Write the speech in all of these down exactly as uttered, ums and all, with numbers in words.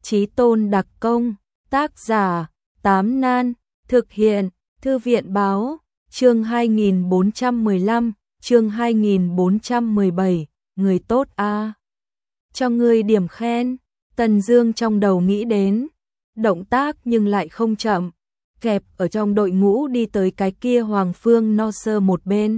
Chí Tôn đặc công, tác giả, Tám Nan, thực hiện, Thư viện báo, chương hai nghìn bốn trăm mười lăm, chương hai nghìn bốn trăm mười bảy, người tốt a. Cho ngươi điểm khen, Tần Dương trong đầu nghĩ đến, động tác nhưng lại không chậm, kẹp ở trong đội ngũ đi tới cái kia Hoàng Phương No Sơ một bên.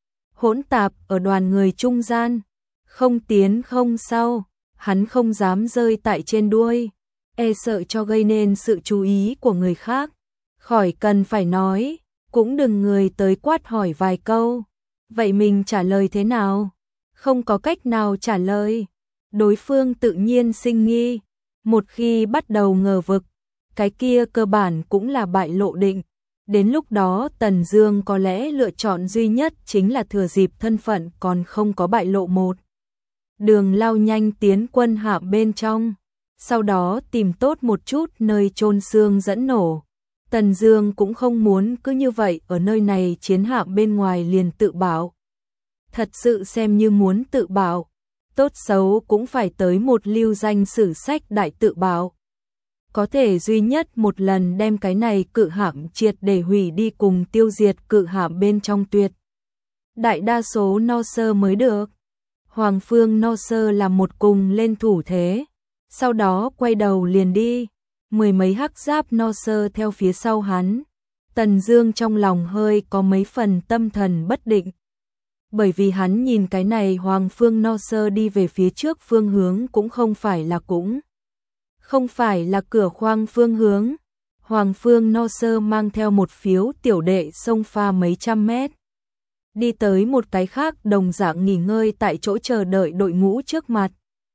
Hỗn tạp ở đoàn người trung gian, không tiến không sau, hắn không dám rơi tại trên đuôi, e sợ cho gây nên sự chú ý của người khác. Khỏi cần phải nói, cũng đừng người tới quát hỏi vài câu. Vậy mình trả lời thế nào? Không có cách nào trả lời. Đối phương tự nhiên sinh nghi, một khi bắt đầu ngờ vực, cái kia cơ bản cũng là bại lộ định. Đến lúc đó Tần Dương có lẽ lựa chọn duy nhất chính là thừa dịp thân phận còn không có bại lộ một đường lao nhanh tiến quân hạm bên trong, sau đó tìm tốt một chút nơi chôn xương dẫn nổ. Tần Dương cũng không muốn cứ như vậy ở nơi này chiến hạm bên ngoài liền tự bảo. Thật sự xem như muốn tự bảo, tốt xấu cũng phải tới một lưu danh sử sách đại tự bảo. Có thể duy nhất một lần đem cái này cự hạm triệt để hủy đi cùng tiêu diệt cự hạm bên trong tuyệt đại đa số No Sơ mới được. Hoàng Phương No Sơ làm một cùng lên thủ thế, sau đó quay đầu liền đi, mười mấy hắc giáp No Sơ theo phía sau hắn. Tần Dương trong lòng hơi có mấy phần tâm thần bất định, bởi vì hắn nhìn cái này Hoàng Phương No Sơ đi về phía trước phương hướng cũng không phải là cũng không phải là cửa khoang phương hướng. Hoàng Phương No Sơ mang theo một phiếu tiểu đệ xông pha mấy trăm mét, đi tới một cái khác đồng dạng nghỉ ngơi tại chỗ chờ đợi đội ngũ trước mặt.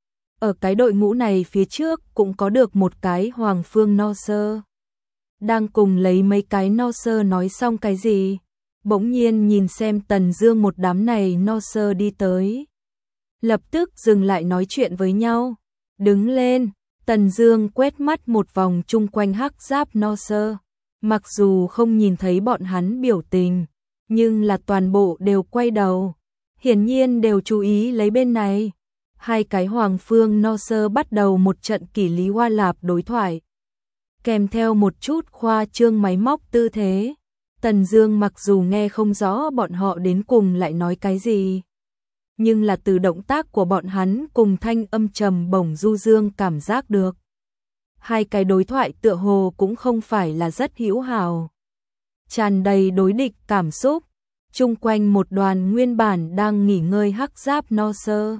Ở cái đội ngũ này phía trước cũng có được một cái Hoàng Phương No Sơ, đang cùng lấy mấy cái No Sơ nói xong cái gì, bỗng nhiên nhìn xem Tần Dương một đám này No Sơ đi tới, lập tức dừng lại nói chuyện với nhau. Đứng lên, Tần Dương quét mắt một vòng chung quanh hắc giáp No Sơ, mặc dù không nhìn thấy bọn hắn biểu tình, nhưng là toàn bộ đều quay đầu, hiển nhiên đều chú ý lấy bên này. Hai cái Hoàng Phương No Sơ bắt đầu một trận kỷ lý hoa lạp đối thoại, kèm theo một chút khoa trương máy móc tư thế. Tần Dương mặc dù nghe không rõ bọn họ đến cùng lại nói cái gì, nhưng là từ động tác của bọn hắn cùng thanh âm trầm bổng du dương cảm giác được. Hai cái đối thoại tựa hồ cũng không phải là rất hữu hảo, tràn đầy đối địch cảm xúc. Chung quanh một đoàn nguyên bản đang nghỉ ngơi hắc giáp No Sơ,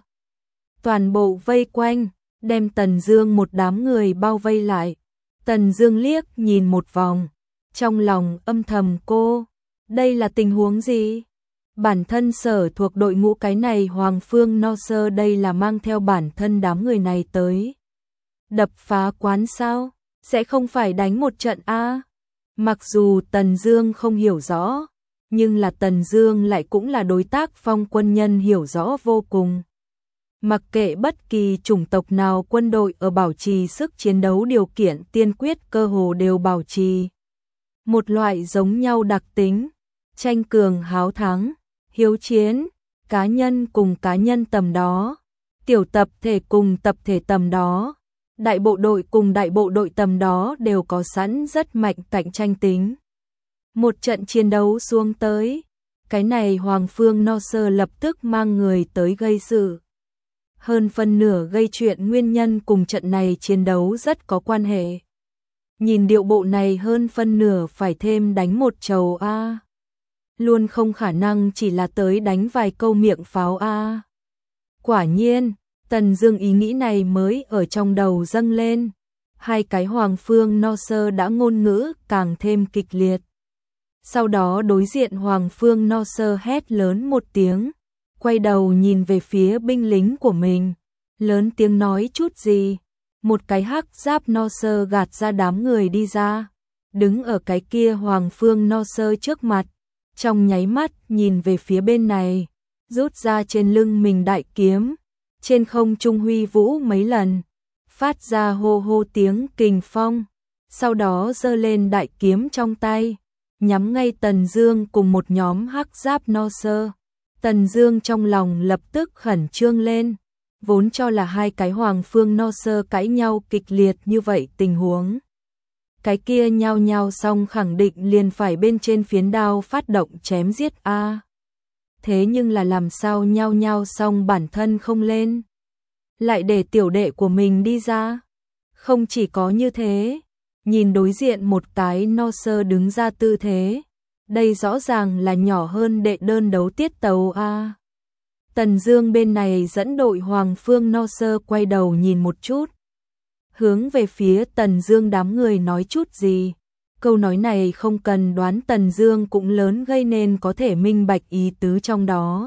toàn bộ vây quanh, đem Tần Dương một đám người bao vây lại. Tần Dương liếc nhìn một vòng, trong lòng âm thầm cô, đây là tình huống gì? Bản thân sở thuộc đội ngũ cái này Hoàng Phương No Sơ đây là mang theo bản thân đám người này tới đập phá quán sao? Sẽ không phải đánh một trận a? Mặc dù Tần Dương không hiểu rõ, nhưng là Tần Dương lại cũng là đối tác Phong quân nhân hiểu rõ vô cùng. Mặc kệ bất kỳ chủng tộc nào, quân đội ở bảo trì sức chiến đấu điều kiện tiên quyết cơ hồ đều bảo trì một loại giống nhau đặc tính, tranh cường háo thắng, hiếu chiến, cá nhân cùng cá nhân tầm đó, tiểu tập thể cùng tập thể tầm đó, đại bộ đội cùng đại bộ đội tầm đó đều có sẵn rất mạnh cạnh tranh tính. Một trận chiến đấu xuống tới, cái này Hoàng Phương No Sơ lập tức mang người tới gây sự. Hơn phân nửa gây chuyện nguyên nhân cùng trận này chiến đấu rất có quan hệ. Nhìn điệu bộ này hơn phân nửa phải thêm đánh một trầu a. Luôn không khả năng chỉ là tới đánh vài câu miệng pháo a. Quả nhiên, Tần Dương ý nghĩ này mới ở trong đầu dâng lên. Hai cái Hoàng Phương No Sơ đã ngôn ngữ càng thêm kịch liệt. Sau đó đối diện Hoàng Phương No Sơ hét lớn một tiếng, quay đầu nhìn về phía binh lính của mình, lớn tiếng nói chút gì. Một cái hắc giáp No Sơ gạt ra đám người đi ra, đứng ở cái kia Hoàng Phương No Sơ trước mặt, trong nháy mắt nhìn về phía bên này, rút ra trên lưng mình đại kiếm, trên không trung huy vũ mấy lần, phát ra hô hô tiếng kình phong, sau đó giơ lên đại kiếm trong tay, nhắm ngay Tần Dương cùng một nhóm hắc giáp No Sơ. Tần Dương trong lòng lập tức khẩn trương lên, vốn cho là hai cái Hoàng Phương No Sơ cãi nhau kịch liệt như vậy tình huống. Cái kia nhau nhau xong khẳng định liền phải bên trên phiến đao phát động chém giết a. Thế nhưng là làm sao nhau nhau xong bản thân không lên, lại để tiểu đệ của mình đi ra. Không chỉ có như thế, nhìn đối diện một cái No Sơ đứng ra tư thế, đây rõ ràng là nhỏ hơn đệ đơn đấu tiết tấu a. Tần Dương bên này dẫn đội Hoàng Phương No Sơ quay đầu nhìn một chút, hướng về phía Tần Dương đám người nói chút gì. Câu nói này không cần đoán Tần Dương cũng lớn gây nên có thể minh bạch ý tứ trong đó.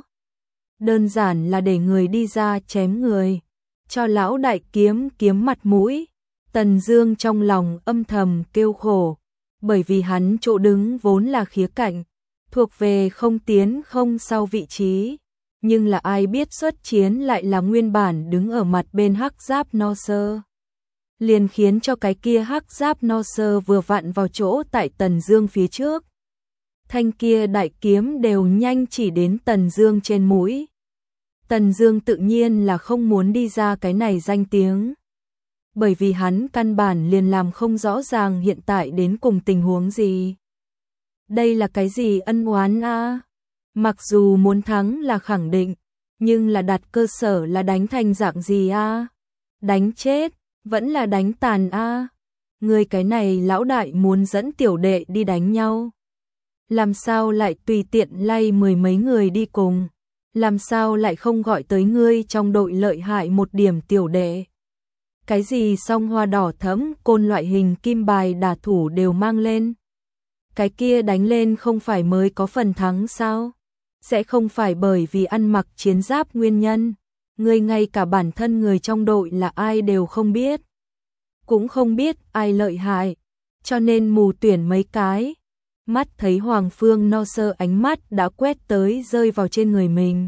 Đơn giản là để người đi ra chém người, cho lão đại kiếm kiếm mặt mũi. Tần Dương trong lòng âm thầm kêu khổ, bởi vì hắn chỗ đứng vốn là khía cạnh, thuộc về không tiến không sau vị trí, nhưng là ai biết xuất chiến lại là nguyên bản đứng ở mặt bên hắc giáp No Sơ. Liền khiến cho cái kia hắc giáp No Sơ vừa vặn vào chỗ tại Tần Dương phía trước. Thanh kia đại kiếm đều nhanh chỉ đến Tần Dương trên mũi. Tần Dương tự nhiên là không muốn đi ra cái này danh tiếng, bởi vì hắn căn bản liền làm không rõ ràng hiện tại đến cùng tình huống gì. Đây là cái gì ân oán a? Mặc dù muốn thắng là khẳng định, nhưng là đặt cơ sở là đánh thành dạng gì a? Đánh chết, vẫn là đánh tàn a? Người cái này lão đại muốn dẫn tiểu đệ đi đánh nhau, làm sao lại tùy tiện lay mười mấy người đi cùng, làm sao lại không gọi tới ngươi trong đội lợi hại một điểm tiểu đệ. Cái gì song hoa đỏ thẫm côn loại hình kim bài đả thủ đều mang lên. Cái kia đánh lên không phải mới có phần thắng sao? Sẽ không phải bởi vì ăn mặc chiến giáp nguyên nhân, ngươi ngay cả bản thân người trong đội là ai đều không biết, cũng không biết ai lợi hại, cho nên mù tuyển mấy cái. Mắt thấy Hoàng Phương No Sơ ánh mắt đã quét tới rơi vào trên người mình.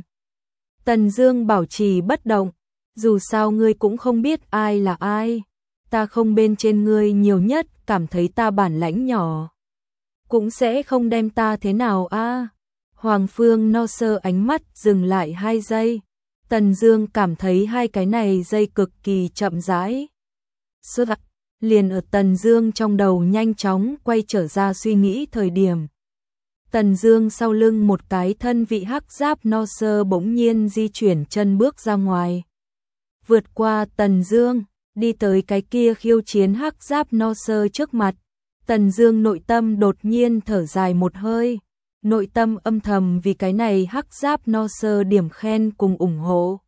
Tần Dương bảo trì bất động, dù sao ngươi cũng không biết ai là ai, ta không bên trên ngươi nhiều nhất cảm thấy ta bản lãnh nhỏ, cũng sẽ không đem ta thế nào a. Hoàng Phương No Sơ ánh mắt dừng lại hai giây, Tần Dương cảm thấy hai cái này giây cực kỳ chậm rãi. Suốt liền ở Tần Dương trong đầu nhanh chóng quay trở ra suy nghĩ thời điểm. Tần Dương sau lưng một cái thân vị hắc giáp No Sơ bỗng nhiên di chuyển chân bước ra ngoài. Vượt qua Tần Dương, đi tới cái kia khiêu chiến hắc giáp No Sơ trước mặt. Tần Dương nội tâm đột nhiên thở dài một hơi, nội tâm âm thầm vì cái này hắc giáp No Sơ điểm khen cùng ủng hộ.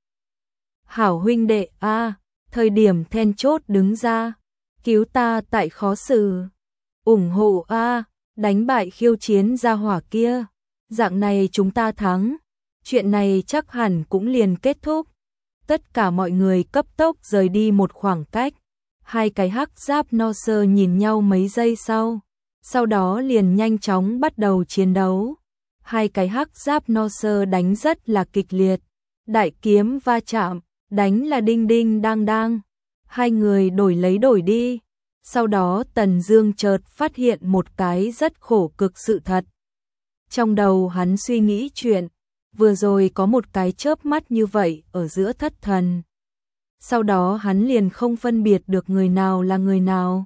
Hảo huynh đệ a, thời điểm then chốt đứng ra, cứu ta tại khó xử, ủng hộ a, đánh bại khiêu chiến gia hỏa kia, dạng này chúng ta thắng, chuyện này chắc hẳn cũng liền kết thúc. Tất cả mọi người cấp tốc rời đi một khoảng cách. Hai cái hắc giáp No Sơ nhìn nhau mấy giây sau, sau đó liền nhanh chóng bắt đầu chiến đấu. Hai cái hắc giáp No Sơ đánh rất là kịch liệt, đại kiếm va chạm, đánh là đinh đinh đang đang. Hai người đổi lấy đổi đi. Sau đó Tần Dương chợt phát hiện một cái rất khổ cực sự thật. Trong đầu hắn suy nghĩ chuyện, vừa rồi có một cái chớp mắt như vậy ở giữa thất thần. Sau đó hắn liền không phân biệt được người nào là người nào.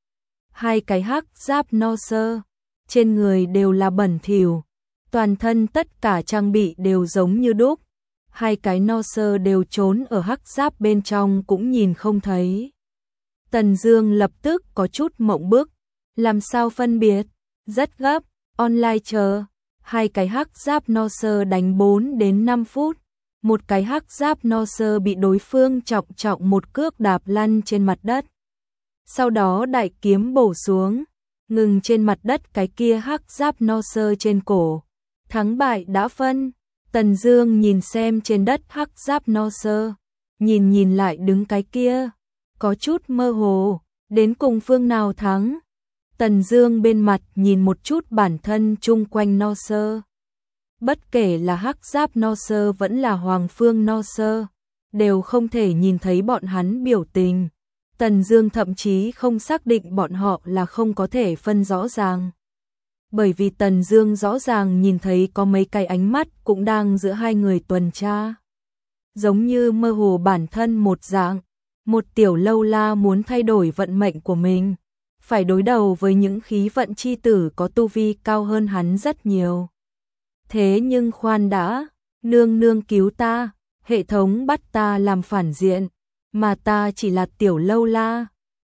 Hai cái hắc giáp No Sơ, trên người đều là bẩn thỉu, toàn thân tất cả trang bị đều giống như đúc. Hai cái No Sơ đều trốn ở hắc giáp bên trong cũng nhìn không thấy. Tần Dương lập tức có chút mộng bức, làm sao phân biệt, rất gấp, online chờ. Hai cái hắc giáp No Sơ đánh bốn đến năm phút, một cái hắc giáp No Sơ bị đối phương trọng trọng một cước đạp lăn trên mặt đất. Sau đó đại kiếm bổ xuống, ngừng trên mặt đất cái kia hắc giáp No Sơ trên cổ. Thắng bại đã phân. Tần Dương nhìn xem trên đất hắc giáp No Sơ, nhìn nhìn lại đứng cái kia, có chút mơ hồ, đến cùng phương nào thắng. Tần Dương bên mặt nhìn một chút bản thân chung quanh No Sơ. Bất kể là hắc giáp No Sơ vẫn là Hoàng Phương No Sơ, đều không thể nhìn thấy bọn hắn biểu tình. Tần Dương thậm chí không xác định bọn họ là không có thể phân rõ ràng. Bởi vì Tần Dương rõ ràng nhìn thấy có mấy cái ánh mắt cũng đang giữa hai người tuần tra. giống như mơ hồ bản thân một dạng. Một tiểu lâu la muốn thay đổi vận mệnh của mình, phải đối đầu với những khí vận chi tử có tu vi cao hơn hắn rất nhiều. Thế nhưng khoan đã, nương nương cứu ta, hệ thống bắt ta làm phản diện, mà ta chỉ là tiểu lâu la,